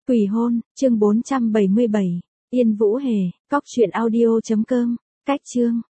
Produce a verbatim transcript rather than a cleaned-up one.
Quỷ hôn, chương bốn trăm bảy mươi bảy. Yên Vũ Hề, cóc truyện audio chấm com. Cách chương